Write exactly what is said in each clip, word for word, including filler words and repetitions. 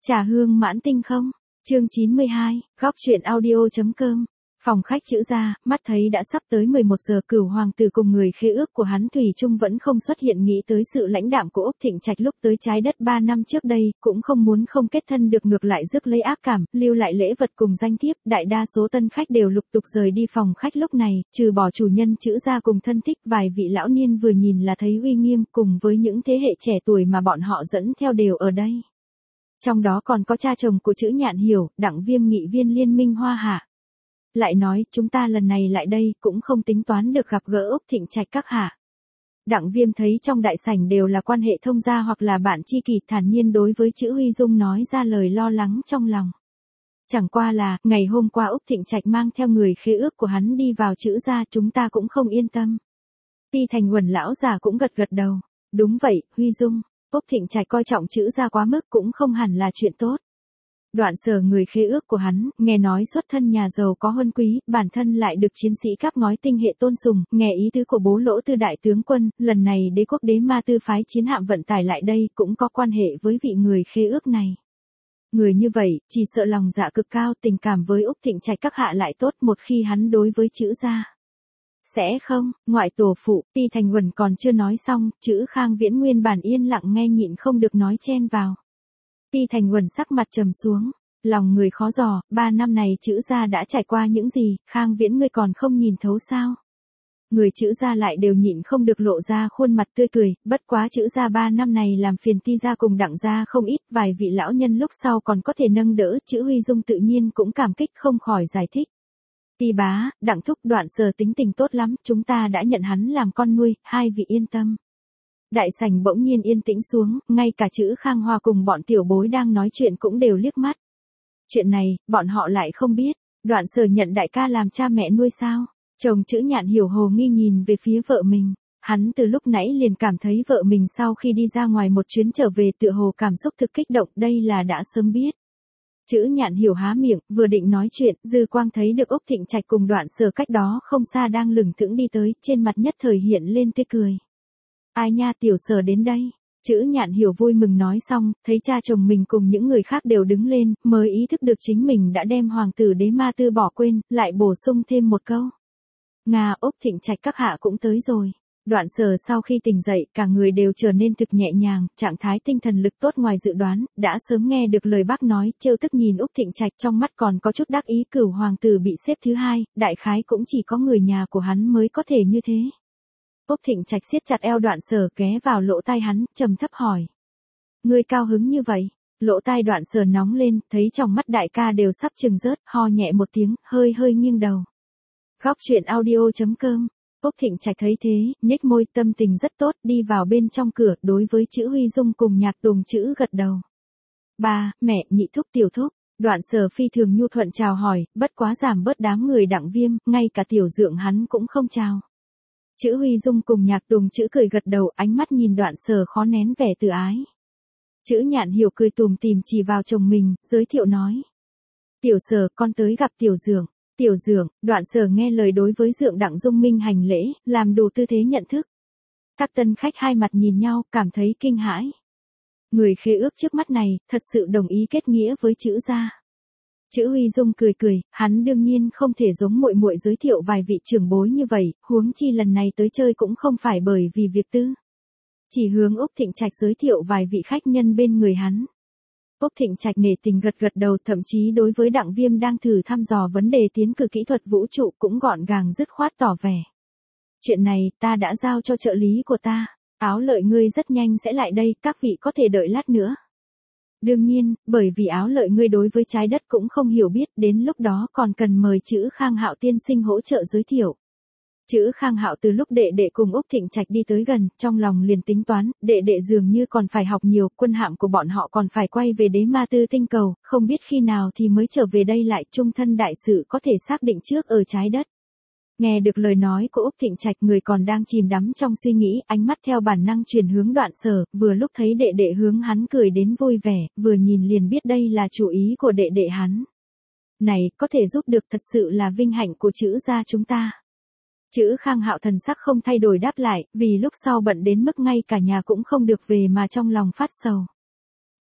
Trà hương mãn tinh không? Chương chín mươi hai, góc truyện audio.com. Phòng khách chữ gia, mắt thấy đã sắp tới mười một giờ, Cửu hoàng tử cùng người khế ước của hắn thủy chung vẫn không xuất hiện, nghĩ tới sự lãnh đạm của Úc Thịnh Trạch lúc tới trái đất ba năm trước đây, cũng không muốn không kết thân được, ngược lại rước lấy ác cảm, lưu lại lễ vật cùng danh thiếp. Đại đa số tân khách đều lục tục rời đi phòng khách lúc này, trừ bỏ chủ nhân chữ gia cùng thân thích, vài vị lão niên vừa nhìn là thấy uy nghiêm, cùng với những thế hệ trẻ tuổi mà bọn họ dẫn theo đều ở đây. Trong đó còn có cha chồng của chữ Nhạn Hiểu, Đặng Viêm, nghị viên liên minh Hoa Hạ. Lại nói, chúng ta lần này lại đây, cũng không tính toán được gặp gỡ Úc Thịnh Trạch các hạ. Đặng Viêm thấy trong đại sảnh đều là quan hệ thông gia hoặc là bạn tri kỷ, thản nhiên đối với chữ Huy Dung nói ra lời lo lắng trong lòng. Chẳng qua là, ngày hôm qua Úc Thịnh Trạch mang theo người khế ước của hắn đi vào chữ gia, chúng ta cũng không yên tâm. Ti Thành Uẩn lão già cũng gật gật đầu. Đúng vậy, Huy Dung. Úc Thịnh Trạch coi trọng chữ gia quá mức cũng không hẳn là chuyện tốt. Đoạn Sở, người khế ước của hắn, nghe nói xuất thân nhà giàu có huân quý, bản thân lại được chiến sĩ cáp ngói tinh hệ tôn sùng, nghe ý tứ của bố Lỗ Tư đại tướng quân, lần này đế quốc đế ma tư phái chiến hạm vận tải lại đây cũng có quan hệ với vị người khế ước này. Người như vậy, chỉ sợ lòng dạ cực cao, tình cảm với Úc Thịnh Trạch các hạ lại tốt, một khi hắn đối với chữ gia. Sẽ không, ngoại tổ phụ. Ti Thành Uẩn còn chưa nói xong, chữ Khang Viễn nguyên bản yên lặng nghe nhịn không được nói chen vào. Ti Thành Uẩn sắc mặt trầm xuống, lòng người khó dò, ba năm này chữ gia đã trải qua những gì, Khang Viễn ngươi còn không nhìn thấu sao? Người chữ gia lại đều nhịn không được lộ ra khuôn mặt tươi cười, bất quá chữ gia ba năm này làm phiền Ti gia cùng Đặng gia không ít, vài vị lão nhân lúc sau còn có thể nâng đỡ, chữ Huy Dung tự nhiên cũng cảm kích không khỏi giải thích. Ti bá, Đặng thúc, Đoạn Sở tính tình tốt lắm, chúng ta đã nhận hắn làm con nuôi, hai vị yên tâm. Đại sảnh bỗng nhiên yên tĩnh xuống, ngay cả chữ Khang Hoa cùng bọn tiểu bối đang nói chuyện cũng đều liếc mắt. Chuyện này, bọn họ lại không biết, Đoạn Sở nhận đại ca làm cha mẹ nuôi sao? Chồng chữ Nhạn Hiểu hồ nghi nhìn về phía vợ mình, hắn từ lúc nãy liền cảm thấy vợ mình sau khi đi ra ngoài một chuyến trở về tựa hồ cảm xúc thực kích động, đây là đã sớm biết. Chữ Nhạn Hiểu há miệng, vừa định nói chuyện, dư quang thấy được Úc Thịnh Trạch cùng Đoạn Sở cách đó không xa đang lững thững đi tới, trên mặt nhất thời hiện lên tươi cười. Ai nha, tiểu Sở đến đây. Chữ Nhạn Hiểu vui mừng nói xong, thấy cha chồng mình cùng những người khác đều đứng lên, mới ý thức được chính mình đã đem hoàng tử đế ma tư bỏ quên, lại bổ sung thêm một câu. Nga, Úc Thịnh Trạch các hạ cũng tới rồi. Đoạn Sở sau khi tỉnh dậy, cả người đều trở nên thực nhẹ nhàng, trạng thái tinh thần lực tốt ngoài dự đoán, đã sớm nghe được lời bác nói, trêu tức nhìn Úc Thịnh Trạch, trong mắt còn có chút đắc ý. Cửu hoàng tử bị xếp thứ hai, đại khái cũng chỉ có người nhà của hắn mới có thể như thế. Úc Thịnh Trạch siết chặt eo Đoạn Sở, ghé vào lỗ tai hắn, trầm thấp hỏi. Ngươi cao hứng như vậy? Lỗ tai Đoạn Sở nóng lên, thấy trong mắt đại ca đều sắp trừng rớt, ho nhẹ một tiếng, hơi hơi nghiêng đầu. Góc truyện audio.com. Úc Thịnh Trạch thấy thế, nhếch môi, tâm tình rất tốt, đi vào bên trong cửa, đối với chữ Huy Dung cùng Nhạc Tùng chữ gật đầu. Ba, mẹ, nhị thúc, tiểu thúc. Đoạn Sở phi thường nhu thuận chào hỏi, bất quá giảm bớt đám người Đặng Viêm, ngay cả tiểu dượng hắn cũng không chào. Chữ Huy Dung cùng Nhạc Tùng chữ cười gật đầu, ánh mắt nhìn Đoạn Sở khó nén vẻ tự ái. Chữ Nhạn Hiểu cười tùm tìm chỉ vào chồng mình, giới thiệu nói. Tiểu Sở, con tới gặp tiểu dượng. Tiểu dượng. Đoạn Sở nghe lời đối với dượng Đặng Dung Minh hành lễ, làm đủ tư thế nhận thức. Các tân khách hai mặt nhìn nhau, cảm thấy kinh hãi. Người khế ước trước mắt này, thật sự đồng ý kết nghĩa với chữ gia. Chữ Huy Dung cười cười, hắn đương nhiên không thể giống muội muội giới thiệu vài vị trưởng bối như vậy, huống chi lần này tới chơi cũng không phải bởi vì việc tư. Chỉ hướng Úc Thịnh Trạch giới thiệu vài vị khách nhân bên người hắn. Úc Thịnh Trạch nể tình gật gật đầu, thậm chí đối với Đặng Viêm đang thử thăm dò vấn đề tiến cử kỹ thuật vũ trụ cũng gọn gàng dứt khoát tỏ vẻ. Chuyện này, ta đã giao cho trợ lý của ta, Áo Lợi ngươi rất nhanh sẽ lại đây, các vị có thể đợi lát nữa. Đương nhiên, bởi vì Áo Lợi ngươi đối với trái đất cũng không hiểu biết, đến lúc đó còn cần mời chữ Khang Hạo tiên sinh hỗ trợ giới thiệu. Chữ Khang Hạo từ lúc đệ đệ cùng Úc Thịnh Trạch đi tới gần, trong lòng liền tính toán, đệ đệ dường như còn phải học nhiều, quân hạm của bọn họ còn phải quay về đế ma tư tinh cầu, không biết khi nào thì mới trở về đây lại, trung thân đại sự có thể xác định trước ở trái đất. Nghe được lời nói của Úc Thịnh Trạch, người còn đang chìm đắm trong suy nghĩ, ánh mắt theo bản năng chuyển hướng Đoạn Sở, vừa lúc thấy đệ đệ hướng hắn cười đến vui vẻ, vừa nhìn liền biết đây là chủ ý của đệ đệ hắn. Này, có thể giúp được thật sự là vinh hạnh của chữ gia chúng ta. Chữ Khang Hạo thần sắc không thay đổi đáp lại, vì lúc sau bận đến mức ngay cả nhà cũng không được về mà trong lòng phát sầu.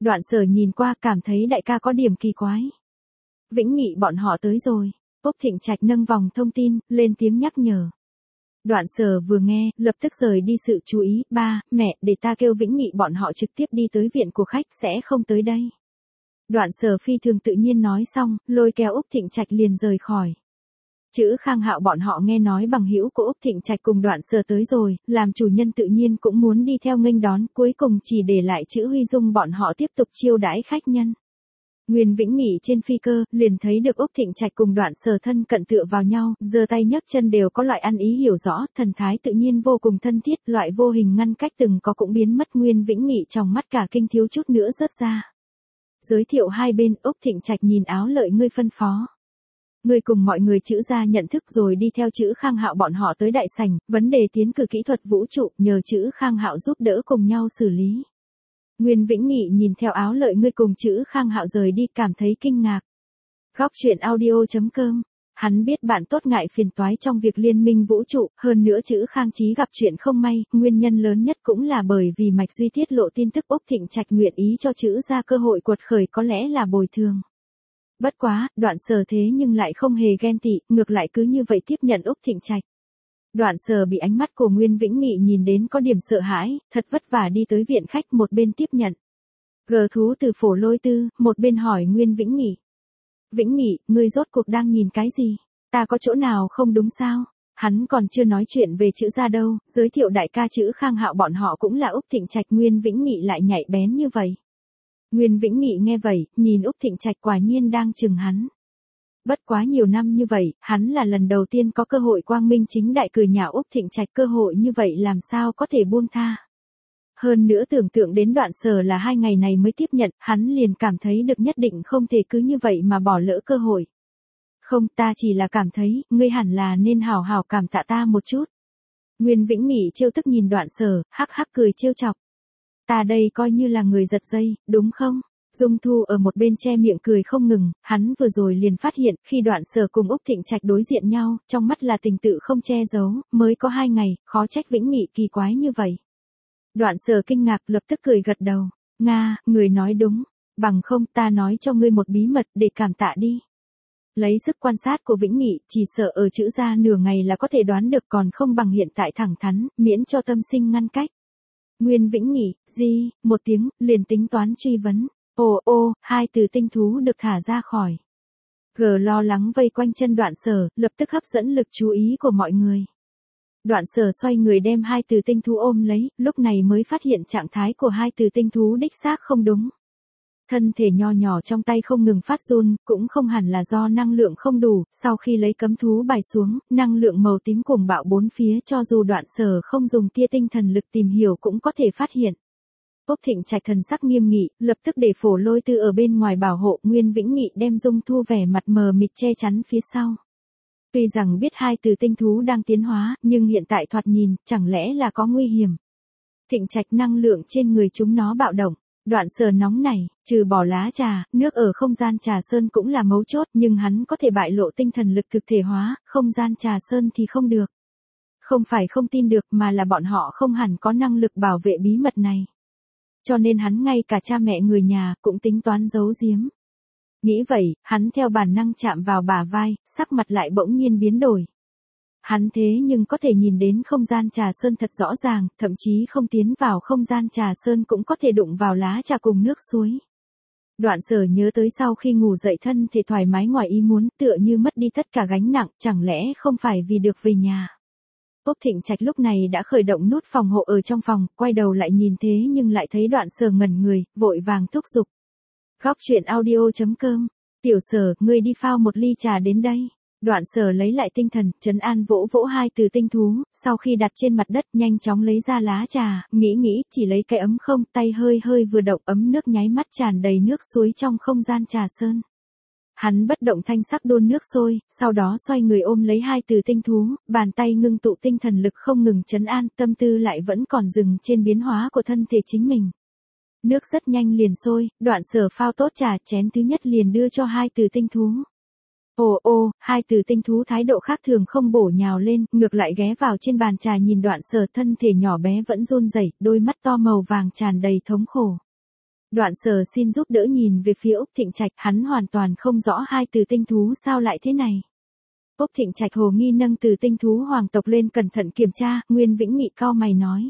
Đoạn Sở nhìn qua cảm thấy đại ca có điểm kỳ quái. Vĩnh Nghị bọn họ tới rồi. Úc Thịnh Trạch nâng vòng thông tin, lên tiếng nhắc nhở. Đoạn Sở vừa nghe, lập tức rời đi sự chú ý, ba, mẹ, để ta kêu Vĩnh Nghị bọn họ trực tiếp đi tới viện của khách sẽ không tới đây. Đoạn Sở phi thường tự nhiên nói xong, lôi kéo Úc Thịnh Trạch liền rời khỏi. Chữ Khang Hạo bọn họ nghe nói bằng hữu của Úc Thịnh Trạch cùng Đoạn Sở tới rồi, làm chủ nhân tự nhiên cũng muốn đi theo nghênh đón, cuối cùng chỉ để lại chữ Huy Dung bọn họ tiếp tục chiêu đãi khách nhân. Nguyên Vĩnh Nghị trên phi cơ, liền thấy được Úc Thịnh Trạch cùng Đoạn Sở thân cận tựa vào nhau, giơ tay nhấc chân đều có loại ăn ý hiểu rõ, thần thái tự nhiên vô cùng thân thiết, loại vô hình ngăn cách từng có cũng biến mất. Nguyên Vĩnh Nghị trong mắt cả kinh thiếu chút nữa rớt ra. Giới thiệu hai bên, Úc Thịnh Trạch nhìn Áo Lợi ngươi phân phó. Ngươi cùng mọi người chữ ra nhận thức rồi đi theo chữ Khang Hạo bọn họ tới đại sảnh, vấn đề tiến cử kỹ thuật vũ trụ, nhờ chữ Khang Hạo giúp đỡ cùng nhau xử lý. Nguyên Vĩnh Nghị nhìn theo Áo Lợi ngươi cùng chữ Khang Hạo rời đi cảm thấy kinh ngạc. Góc truyện audio chấm com. Hắn biết bạn tốt ngại phiền toái trong việc liên minh vũ trụ, hơn nữa chữ Khang Chí gặp chuyện không may, nguyên nhân lớn nhất cũng là bởi vì Mạch Duy tiết lộ tin tức Úc Thịnh Trạch nguyện ý cho chữ ra cơ hội quật khởi có lẽ là bồi thường. Bất quá, Đoạn Sở thế nhưng lại không hề ghen tị, ngược lại cứ như vậy tiếp nhận Úc Thịnh Trạch. Đoạn Sở bị ánh mắt của Nguyên Vĩnh Nghị nhìn đến có điểm sợ hãi, thật vất vả đi tới viện khách một bên tiếp nhận. Gờ thú từ Phổ Lôi Tư, một bên hỏi Nguyên Vĩnh Nghị. Vĩnh Nghị, ngươi rốt cuộc đang nhìn cái gì? Ta có chỗ nào không đúng sao? Hắn còn chưa nói chuyện về chữ ra đâu, giới thiệu đại ca chữ Khang Hạo bọn họ cũng là Úc Thịnh Trạch. Nguyên Vĩnh Nghị lại nhạy bén như vậy. Nguyên Vĩnh Nghị nghe vậy, nhìn Úc Thịnh Trạch quả nhiên đang chừng hắn. Bất quá nhiều năm như vậy, hắn là lần đầu tiên có cơ hội quang minh chính đại cười nhạo Úc Thịnh Trạch, cơ hội như vậy làm sao có thể buông tha. Hơn nữa tưởng tượng đến Đoạn Sở là hai ngày này mới tiếp nhận, hắn liền cảm thấy được nhất định không thể cứ như vậy mà bỏ lỡ cơ hội. Không, ta chỉ là cảm thấy, ngươi hẳn là nên hào hào cảm tạ ta một chút. Nguyên Vĩnh Nghị trêu tức nhìn Đoạn Sở, hắc hắc cười trêu chọc. Ta đây coi như là người giật dây, đúng không? Dung Thu ở một bên che miệng cười không ngừng, hắn vừa rồi liền phát hiện, khi Đoạn Sở cùng Úc Thịnh Trạch đối diện nhau, trong mắt là tình tự không che giấu, mới có hai ngày, khó trách Vĩnh Nghị kỳ quái như vậy. Đoạn Sở kinh ngạc lập tức cười gật đầu, Nga, người nói đúng, bằng không ta nói cho ngươi một bí mật để cảm tạ đi. Lấy sức quan sát của Vĩnh Nghị, chỉ sợ ở chữ ra nửa ngày là có thể đoán được, còn không bằng hiện tại thẳng thắn, miễn cho tâm sinh ngăn cách. Nguyên Vĩnh Nghị, gì, một tiếng, liền tính toán truy vấn. Ồ ô, hai từ tinh thú được thả ra khỏi. Gờ lo lắng vây quanh chân Đoạn Sở, lập tức hấp dẫn lực chú ý của mọi người. Đoạn Sở xoay người đem hai từ tinh thú ôm lấy, lúc này mới phát hiện trạng thái của hai từ tinh thú đích xác không đúng. Thân thể nho nhỏ trong tay không ngừng phát run, cũng không hẳn là do năng lượng không đủ, sau khi lấy cấm thú bài xuống, năng lượng màu tím cuồng bạo bốn phía, cho dù Đoạn Sở không dùng tia tinh thần lực tìm hiểu cũng có thể phát hiện. Úc Thịnh Trạch thần sắc nghiêm nghị, lập tức để Phổ Lôi Tư ở bên ngoài bảo hộ. Nguyên Vĩnh Nghị đem Dung Thu vẻ mặt mờ mịt che chắn phía sau. Tuy rằng biết hai từ tinh thú đang tiến hóa, nhưng hiện tại thoạt nhìn, chẳng lẽ là có nguy hiểm. Thịnh Trạch năng lượng trên người chúng nó bạo động. Đoạn Sở nóng này, trừ bỏ lá trà, nước ở không gian trà sơn cũng là mấu chốt, nhưng hắn có thể bại lộ tinh thần lực thực thể hóa, không gian trà sơn thì không được. Không phải không tin được mà là bọn họ không hẳn có năng lực bảo vệ bí mật này. Cho nên hắn ngay cả cha mẹ người nhà cũng tính toán giấu giếm. Nghĩ vậy, hắn theo bản năng chạm vào bả vai, sắc mặt lại bỗng nhiên biến đổi. Hắn thế nhưng có thể nhìn đến không gian trà sơn thật rõ ràng, thậm chí không tiến vào không gian trà sơn cũng có thể đụng vào lá trà cùng nước suối. Đoạn Sở nhớ tới sau khi ngủ dậy thân thể thoải mái ngoài ý muốn, tựa như mất đi tất cả gánh nặng, chẳng lẽ không phải vì được về nhà. Úc Thịnh Trạch lúc này đã khởi động nút phòng hộ ở trong phòng, quay đầu lại nhìn thế nhưng lại thấy Đoạn Sở ngẩn người, vội vàng thúc giục. Góc truyện audio chấm com. Tiểu Sở, ngươi đi phao một ly trà đến đây. Đoạn Sở lấy lại tinh thần, trấn an vỗ vỗ hai từ tinh thú, sau khi đặt trên mặt đất nhanh chóng lấy ra lá trà, nghĩ nghĩ, chỉ lấy cái ấm không, tay hơi hơi vừa động, ấm nước nháy mắt tràn đầy nước suối trong không gian trà sơn. Hắn bất động thanh sắc đun nước sôi, sau đó xoay người ôm lấy hai từ tinh thú, bàn tay ngưng tụ tinh thần lực không ngừng trấn an, tâm tư lại vẫn còn dừng trên biến hóa của thân thể chính mình. Nước rất nhanh liền sôi, Đoạn Sở phao tốt trà, chén thứ nhất liền đưa cho hai từ tinh thú. Ồ ô, hai từ tinh thú thái độ khác thường không bổ nhào lên, ngược lại ghé vào trên bàn trà nhìn Đoạn Sở, thân thể nhỏ bé vẫn run rẩy, đôi mắt to màu vàng tràn đầy thống khổ. Đoạn Sở xin giúp đỡ nhìn về phía Úc Thịnh Trạch, hắn hoàn toàn không rõ hai từ tinh thú sao lại thế này. Úc Thịnh Trạch hồ nghi nâng từ tinh thú hoàng tộc lên cẩn thận kiểm tra, Nguyên Vĩnh Nghị cau mày nói.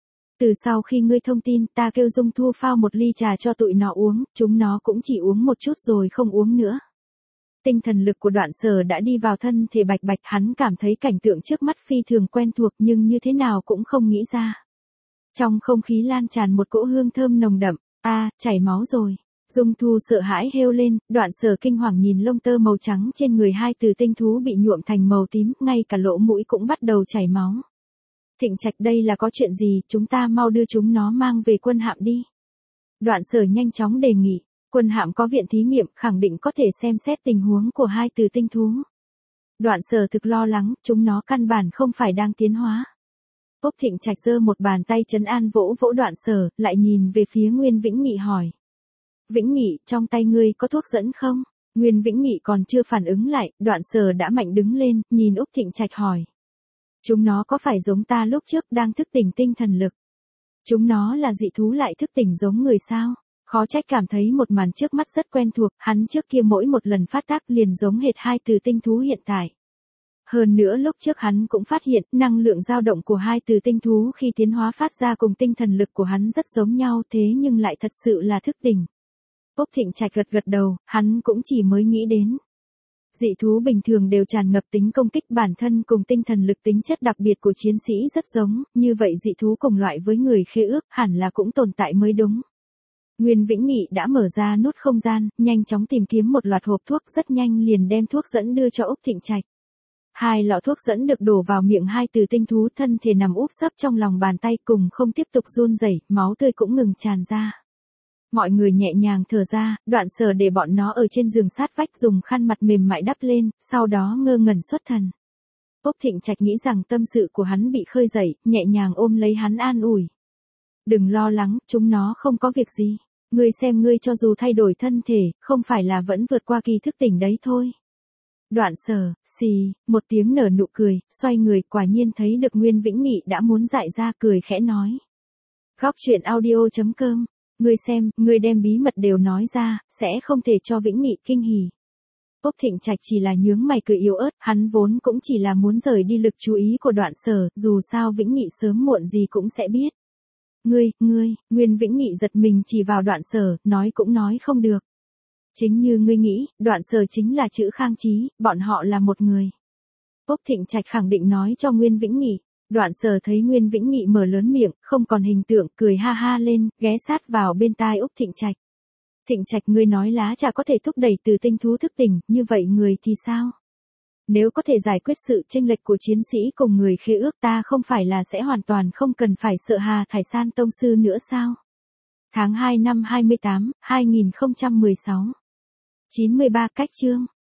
Từ sau khi ngươi thông tin, ta kêu Dung Thu pha một ly trà cho tụi nó uống, chúng nó cũng chỉ uống một chút rồi không uống nữa. Tinh thần lực của Đoạn Sở đã đi vào thân thể Bạch Bạch, hắn cảm thấy cảnh tượng trước mắt phi thường quen thuộc nhưng như thế nào cũng không nghĩ ra. Trong không khí lan tràn một cỗ hương thơm nồng đậm, a, à, chảy máu rồi. Dung Thu sợ hãi hêu lên, Đoạn Sở kinh hoàng nhìn lông tơ màu trắng trên người hai từ tinh thú bị nhuộm thành màu tím, ngay cả lỗ mũi cũng bắt đầu chảy máu. Thịnh Trạch, đây là có chuyện gì, chúng ta mau đưa chúng nó mang về quân hạm đi. Đoạn Sở nhanh chóng đề nghị, quân hạm có viện thí nghiệm, khẳng định có thể xem xét tình huống của hai từ tinh thú. Đoạn Sở thực lo lắng, chúng nó căn bản không phải đang tiến hóa. Úc Thịnh Trạch giơ một bàn tay trấn an vỗ vỗ Đoạn Sở, lại nhìn về phía Nguyên Vĩnh Nghị hỏi. Vĩnh Nghị, trong tay ngươi có thuốc dẫn không? Nguyên Vĩnh Nghị còn chưa phản ứng lại, Đoạn Sở đã mạnh đứng lên, nhìn Úc Thịnh Trạch hỏi. Chúng nó có phải giống ta lúc trước đang thức tỉnh tinh thần lực? Chúng nó là dị thú lại thức tỉnh giống người sao? Khó trách cảm thấy một màn trước mắt rất quen thuộc, hắn trước kia mỗi một lần phát tác liền giống hệt hai từ tinh thú hiện tại. Hơn nữa lúc trước hắn cũng phát hiện năng lượng dao động của hai từ tinh thú khi tiến hóa phát ra cùng tinh thần lực của hắn rất giống nhau, thế nhưng lại thật sự là thức tỉnh. Úc Thịnh Trạch gật gật đầu, hắn cũng chỉ mới nghĩ đến. Dị thú bình thường đều tràn ngập tính công kích bản thân cùng tinh thần lực, tính chất đặc biệt của chiến sĩ rất giống, như vậy dị thú cùng loại với người khế ước hẳn là cũng tồn tại mới đúng. Nguyên Vĩnh Nghị đã mở ra nút không gian, nhanh chóng tìm kiếm một loạt hộp thuốc, rất nhanh liền đem thuốc dẫn đưa cho Úc Thịnh Trạch. Hai lọ thuốc dẫn được đổ vào miệng hai từ tinh thú, thân thể nằm úp sấp trong lòng bàn tay cùng không tiếp tục run rẩy, máu tươi cũng ngừng tràn ra. Mọi người nhẹ nhàng thở ra, Đoạn Sở để bọn nó ở trên giường sát vách dùng khăn mặt mềm mại đắp lên, sau đó ngơ ngẩn xuất thần. Úc Thịnh Trạch nghĩ rằng tâm sự của hắn bị khơi dậy, nhẹ nhàng ôm lấy hắn an ủi. Đừng lo lắng, chúng nó không có việc gì. Ngươi xem ngươi cho dù thay đổi thân thể, không phải là vẫn vượt qua kỳ thức tỉnh đấy thôi. Đoạn Sở, xì, một tiếng nở nụ cười, xoay người, quả nhiên thấy được Nguyên Vĩnh Nghị đã muốn dại ra, cười khẽ nói. Góc truyện audio chấm com, ngươi xem, ngươi đem bí mật đều nói ra, sẽ không thể cho Vĩnh Nghị kinh hỉ. Úc Thịnh Trạch chỉ là nhướng mày cười yếu ớt, hắn vốn cũng chỉ là muốn rời đi lực chú ý của Đoạn Sở, dù sao Vĩnh Nghị sớm muộn gì cũng sẽ biết. Ngươi, ngươi, Nguyên Vĩnh Nghị giật mình chỉ vào Đoạn Sở, nói cũng nói không được. Chính như ngươi nghĩ, Đoạn Sở chính là chữ Khang Chí, bọn họ là một người. Úc Thịnh Trạch khẳng định nói cho Nguyên Vĩnh Nghị. Đoạn Sở thấy Nguyên Vĩnh Nghị mở lớn miệng, không còn hình tượng, cười ha ha lên, ghé sát vào bên tai Úc Thịnh Trạch. Thịnh Trạch, ngươi nói lá trà có thể thúc đẩy từ tinh thú thức tỉnh, như vậy người thì sao? Nếu có thể giải quyết sự chênh lệch của chiến sĩ cùng người khế ước, ta không phải là sẽ hoàn toàn không cần phải sợ Hà Thải San tông sư nữa sao? Tháng hai năm hai mươi tám, hai nghìn không trăm mười sáu. chín mươi ba cách chương.